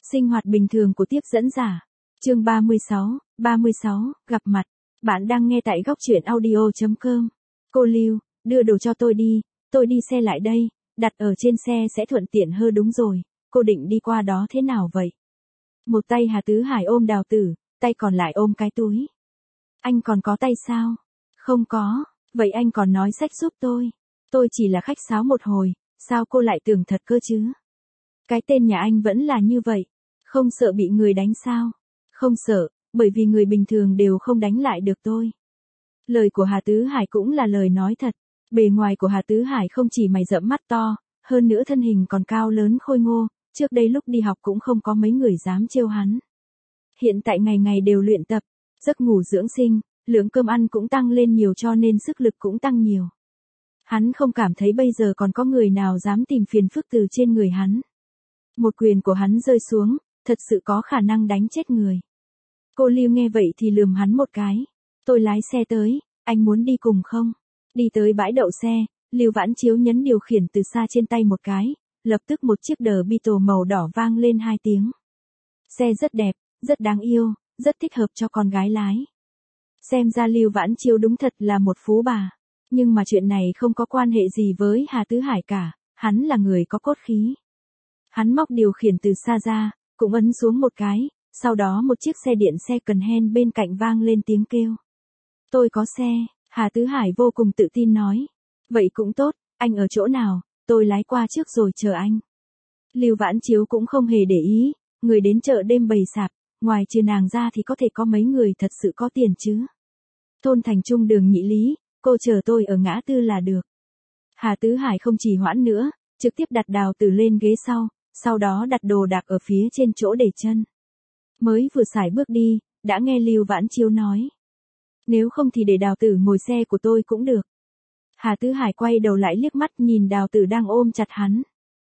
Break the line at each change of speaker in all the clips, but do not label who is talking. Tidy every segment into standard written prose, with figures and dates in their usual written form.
Sinh hoạt bình thường của tiếp dẫn giả. Chương 36, gặp mặt. Bạn đang nghe tại góc truyện audio.com. Cô Lưu, đưa đồ cho tôi đi xe lại đây, đặt ở trên xe sẽ thuận tiện hơn. Đúng rồi, cô định đi qua đó thế nào vậy? Một tay Hà Tứ Hải ôm Đào Tử, tay còn lại ôm cái túi. Anh còn có tay sao? Không có, vậy anh còn nói xách giúp tôi chỉ là khách sáo một hồi, sao cô lại tưởng thật cơ chứ? Cái tên nhà anh vẫn là như vậy, không sợ bị người đánh sao? Không sợ, bởi vì người bình thường đều không đánh lại được tôi. Lời của Hà Tứ Hải cũng là lời nói thật, bề ngoài của Hà Tứ Hải không chỉ mày rậm mắt to, hơn nữa thân hình còn cao lớn khôi ngô, trước đây lúc đi học cũng không có mấy người dám trêu hắn. Hiện tại ngày ngày đều luyện tập, giấc ngủ dưỡng sinh, lượng cơm ăn cũng tăng lên nhiều cho nên sức lực cũng tăng nhiều. Hắn không cảm thấy bây giờ còn có người nào dám tìm phiền phức từ trên người hắn. Một quyền của hắn rơi xuống, thật sự có khả năng đánh chết người. Cô Lưu nghe vậy thì lườm hắn một cái. Tôi lái xe tới, anh muốn đi cùng không? Đi tới bãi đậu xe, Lưu Vãn Chiếu nhấn điều khiển từ xa trên tay một cái, lập tức một chiếc The Beetle màu đỏ vang lên 2 tiếng. Xe rất đẹp, rất đáng yêu, rất thích hợp cho con gái lái. Xem ra Lưu Vãn Chiếu đúng thật là một phú bà. Nhưng mà chuyện này không có quan hệ gì với Hà Tứ Hải cả, hắn là người có cốt khí. Hắn móc điều khiển từ xa ra, cũng ấn xuống một cái, sau đó một chiếc xe điện xe cần hen bên cạnh vang lên tiếng kêu. Tôi có xe, Hà Tứ Hải vô cùng tự tin nói. Vậy cũng tốt, anh ở chỗ nào, tôi lái qua trước rồi chờ anh. Lưu Vãn Chiếu cũng không hề để ý, người đến chợ đêm bày sạp, ngoài trừ nàng ra thì có thể có mấy người thật sự có tiền chứ. Thôn Thành Trung đường Nhị Lý, cô chờ tôi ở ngã tư là được. Hà Tứ Hải không trì hoãn nữa, trực tiếp đặt Đào Tử lên ghế sau đó đặt đồ đạc ở phía trên chỗ để chân. Mới vừa sải bước đi, đã nghe Lưu Vãn Chiếu nói. Nếu không thì để Đào Tử ngồi xe của tôi cũng được. Hà Tứ Hải quay đầu lại liếc mắt nhìn Đào Tử đang ôm chặt hắn.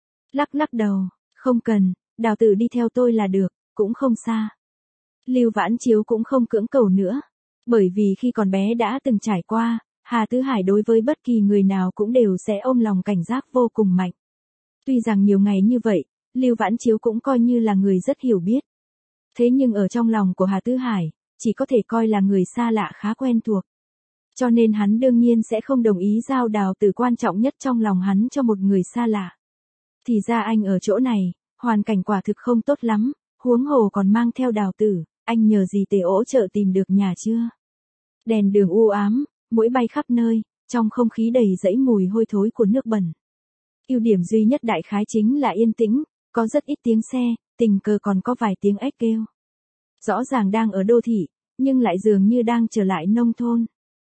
Lắc đầu, không cần, Đào Tử đi theo tôi là được, cũng không xa. Lưu Vãn Chiếu cũng không cưỡng cầu nữa. Bởi vì khi còn bé đã từng trải qua, Hà Tứ Hải đối với bất kỳ người nào cũng đều sẽ ôm lòng cảnh giác vô cùng mạnh. Tuy rằng nhiều ngày như vậy, Lưu Vãn Chiếu cũng coi như là người rất hiểu biết. Thế nhưng ở trong lòng của Hà Tứ Hải, chỉ có thể coi là người xa lạ khá quen thuộc. Cho nên hắn đương nhiên sẽ không đồng ý giao Đào Tử quan trọng nhất trong lòng hắn cho một người xa lạ. Thì ra anh ở chỗ này, hoàn cảnh quả thực không tốt lắm, huống hồ còn mang theo Đào Tử, anh nhờ gì Tề ỗ chợ tìm được nhà chưa? Đèn đường u ám, muỗi bay khắp nơi, trong không khí đầy dẫy mùi hôi thối của nước bẩn. Ưu điểm duy nhất đại khái chính là yên tĩnh, có rất ít tiếng xe, tình cờ còn có vài tiếng ếch kêu. Rõ ràng đang ở đô thị, nhưng lại dường như đang trở lại nông thôn.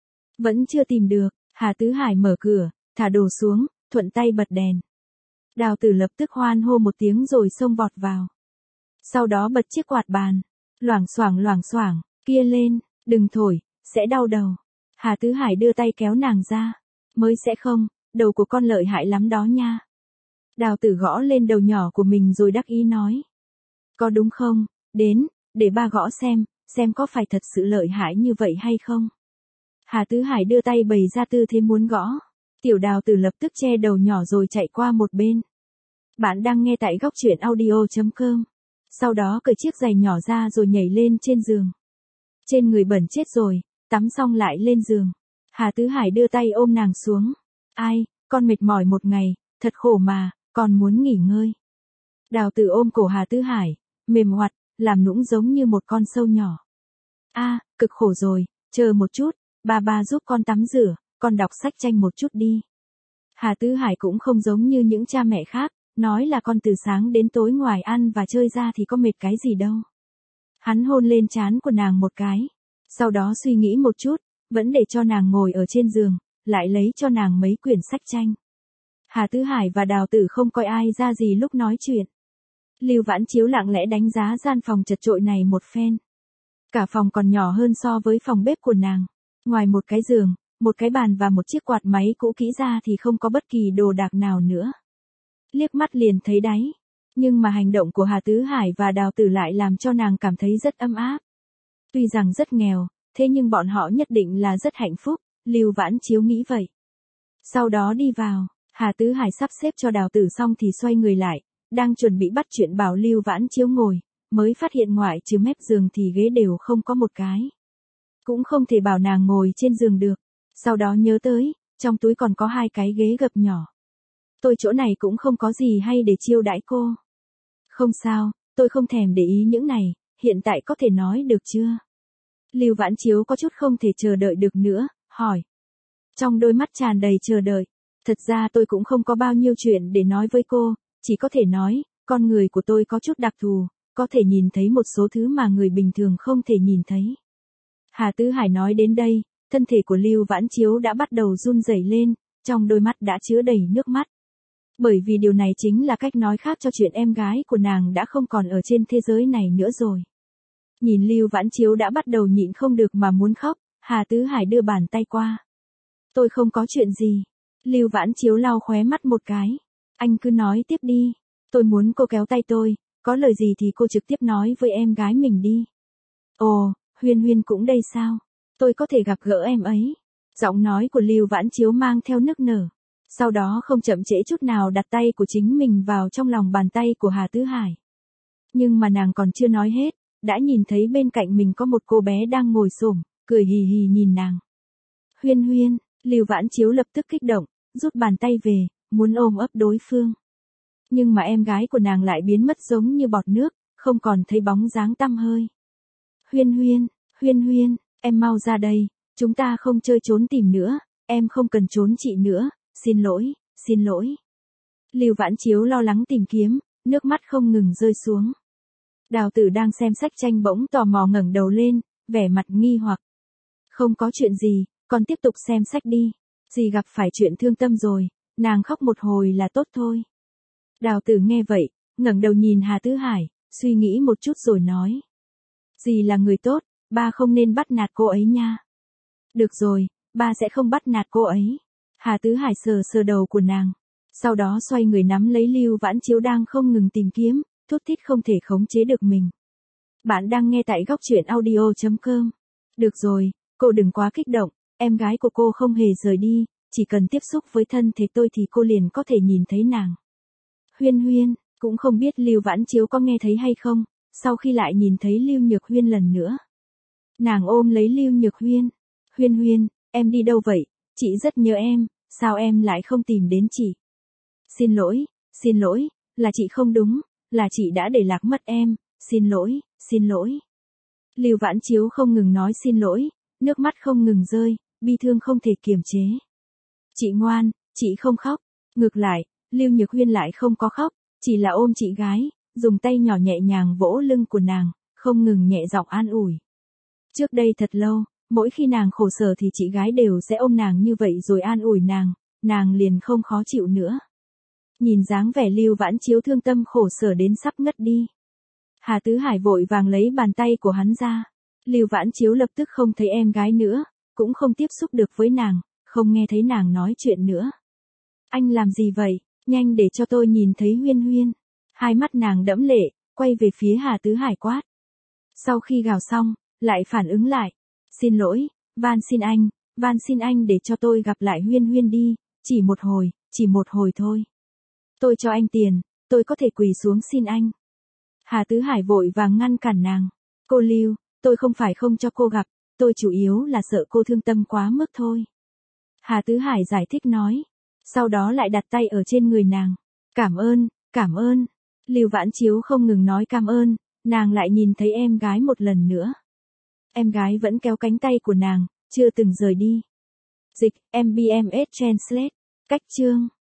Vẫn chưa tìm được, Hà Tứ Hải mở cửa, thả đồ xuống, thuận tay bật đèn. Đào Tử lập tức hoan hô một tiếng rồi xông vọt vào. Sau đó bật chiếc quạt bàn, loảng xoảng, kia lên, đừng thổi, sẽ đau đầu. Hà Tứ Hải đưa tay kéo nàng ra. Mới sẽ không, đầu của con lợi hại lắm đó nha. Đào Tử gõ lên đầu nhỏ của mình rồi đắc ý nói. Có đúng không, đến, để ba gõ xem có phải thật sự lợi hại như vậy hay không. Hà Tứ Hải đưa tay bày ra tư thế muốn gõ. Tiểu Đào Tử lập tức che đầu nhỏ rồi chạy qua một bên. Bạn đang nghe tại góc truyện audio.com. Sau đó cởi chiếc giày nhỏ ra rồi nhảy lên trên giường. Trên người bẩn chết rồi, tắm xong lại lên giường. Hà Tứ Hải đưa tay ôm nàng xuống. Ai, con mệt mỏi một ngày, thật khổ mà, còn muốn nghỉ ngơi. Đào Tử ôm cổ Hà Tứ Hải, mềm oặt, làm nũng giống như một con sâu nhỏ. Cực khổ rồi, chờ một chút, ba giúp con tắm rửa, con đọc sách tranh một chút đi. Hà Tứ Hải cũng không giống như những cha mẹ khác, nói là con từ sáng đến tối ngoài ăn và chơi ra thì có mệt cái gì đâu. Hắn hôn lên trán của nàng một cái, sau đó suy nghĩ một chút, vẫn để cho nàng ngồi ở trên giường, lại lấy cho nàng mấy quyển sách tranh. Hà Tứ Hải và Đào Tử không coi ai ra gì lúc nói chuyện. Lưu Vãn Chiếu lặng lẽ đánh giá gian phòng chật chội này một phen. Cả phòng còn nhỏ hơn so với phòng bếp của nàng. Ngoài một cái giường, một cái bàn và một chiếc quạt máy cũ kỹ ra thì không có bất kỳ đồ đạc nào nữa. Liếc mắt liền thấy đáy. Nhưng mà hành động của Hà Tứ Hải và Đào Tử lại làm cho nàng cảm thấy rất ấm áp. Tuy rằng rất nghèo, thế nhưng bọn họ nhất định là rất hạnh phúc, Lưu Vãn Chiếu nghĩ vậy. Sau đó đi vào, Hà Tứ Hải sắp xếp cho Đào Tử xong thì xoay người lại, đang chuẩn bị bắt chuyện bảo Lưu Vãn Chiếu ngồi, mới phát hiện ngoại trừ mép giường thì ghế đều không có một cái. Cũng không thể bảo nàng ngồi trên giường được. Sau đó nhớ tới, trong túi còn có 2 cái ghế gập nhỏ. Tôi chỗ này cũng không có gì hay để chiêu đãi cô. Không sao, tôi không thèm để ý những này, hiện tại có thể nói được chưa? Lưu Vãn Chiếu có chút không thể chờ đợi được nữa, hỏi. Trong đôi mắt tràn đầy chờ đợi. Thật ra tôi cũng không có bao nhiêu chuyện để nói với cô, chỉ có thể nói, con người của tôi có chút đặc thù, có thể nhìn thấy một số thứ mà người bình thường không thể nhìn thấy. Hà Tứ Hải nói đến đây, thân thể của Lưu Vãn Chiếu đã bắt đầu run rẩy lên, trong đôi mắt đã chứa đầy nước mắt. Bởi vì điều này chính là cách nói khác cho chuyện em gái của nàng đã không còn ở trên thế giới này nữa rồi. Nhìn Lưu Vãn Chiếu đã bắt đầu nhịn không được mà muốn khóc, Hà Tứ Hải đưa bàn tay qua. Tôi không có chuyện gì. Lưu Vãn Chiếu lau khóe mắt một cái. Anh cứ nói tiếp đi. Tôi muốn cô kéo tay tôi, có lời gì thì cô trực tiếp nói với em gái mình đi. Ồ, Huyên Huyên cũng đây sao? Tôi có thể gặp gỡ em ấy. Giọng nói của Lưu Vãn Chiếu mang theo nức nở. Sau đó không chậm trễ chút nào đặt tay của chính mình vào trong lòng bàn tay của Hà Tứ Hải. Nhưng mà nàng còn chưa nói hết, đã nhìn thấy bên cạnh mình có một cô bé đang ngồi xổm, cười hì hì nhìn nàng. Huyên Huyên, Lưu Vãn Chiếu lập tức kích động, rút bàn tay về, muốn ôm ấp đối phương. Nhưng mà em gái của nàng lại biến mất giống như bọt nước, không còn thấy bóng dáng tăm hơi. Huyên Huyên, Huyên Huyên, em mau ra đây, chúng ta không chơi trốn tìm nữa, em không cần trốn chị nữa, xin lỗi, xin lỗi. Lưu Vãn Chiếu lo lắng tìm kiếm, nước mắt không ngừng rơi xuống. Đào Tử đang xem sách tranh bỗng tò mò ngẩng đầu lên, vẻ mặt nghi hoặc. Không có chuyện gì, con tiếp tục xem sách đi. Dì gặp phải chuyện thương tâm rồi, nàng khóc một hồi là tốt thôi. Đào Tử nghe vậy, ngẩng đầu nhìn Hà Tứ Hải, suy nghĩ một chút rồi nói. Dì là người tốt, ba không nên bắt nạt cô ấy nha. Được rồi, ba sẽ không bắt nạt cô ấy. Hà Tứ Hải sờ sờ đầu của nàng. Sau đó xoay người nắm lấy Lưu Vãn Chiếu đang không ngừng tìm kiếm, thút thít không thể khống chế được mình. Bạn đang nghe tại góc truyện audio.com. Được rồi, cô đừng quá kích động, em gái của cô không hề rời đi, chỉ cần tiếp xúc với thân thể tôi thì cô liền có thể nhìn thấy nàng. Huyên Huyên, cũng không biết Lưu Vãn Chiếu có nghe thấy hay không, sau khi lại nhìn thấy Lưu Nhược Huyên lần nữa. Nàng ôm lấy Lưu Nhược Huyên. Huyên Huyên, em đi đâu vậy? Chị rất nhớ em, sao em lại không tìm đến chị? Xin lỗi, là chị không đúng, là chị đã để lạc mất em, xin lỗi. Lưu Vãn Chiếu không ngừng nói xin lỗi, nước mắt không ngừng rơi, bi thương không thể kiềm chế. Chị ngoan, chị không khóc. Ngược lại, Lưu Nhược Huyên lại không có khóc, chỉ là ôm chị gái, dùng tay nhỏ nhẹ nhàng vỗ lưng của nàng, không ngừng nhẹ giọng an ủi. Trước đây thật lâu, mỗi khi nàng khổ sở thì chị gái đều sẽ ôm nàng như vậy rồi an ủi nàng liền không khó chịu nữa. Nhìn dáng vẻ Lưu Vãn Chiếu thương tâm khổ sở đến sắp ngất đi. Hà Tứ Hải vội vàng lấy bàn tay của hắn ra. Lưu Vãn Chiếu lập tức không thấy em gái nữa, cũng không tiếp xúc được với nàng, không nghe thấy nàng nói chuyện nữa. Anh làm gì vậy? Nhanh để cho tôi nhìn thấy Huyên Huyên. Hai mắt nàng đẫm lệ, quay về phía Hà Tứ Hải quát. Sau khi gào xong, lại phản ứng lại. Xin lỗi, van xin anh để cho tôi gặp lại Huyên Huyên đi, chỉ một hồi thôi. Tôi cho anh tiền, tôi có thể quỳ xuống xin anh. Hà Tứ Hải vội vàng ngăn cản nàng. Cô Lưu, tôi không phải không cho cô gặp, tôi chủ yếu là sợ cô thương tâm quá mức thôi. Hà Tứ Hải giải thích nói. Sau đó lại đặt tay ở trên người nàng. Cảm ơn. Lưu Vãn Chiếu không ngừng nói cảm ơn, nàng lại nhìn thấy em gái một lần nữa. Em gái vẫn kéo cánh tay của nàng, chưa từng rời đi. Dịch, MBMS Translate. Cách chương.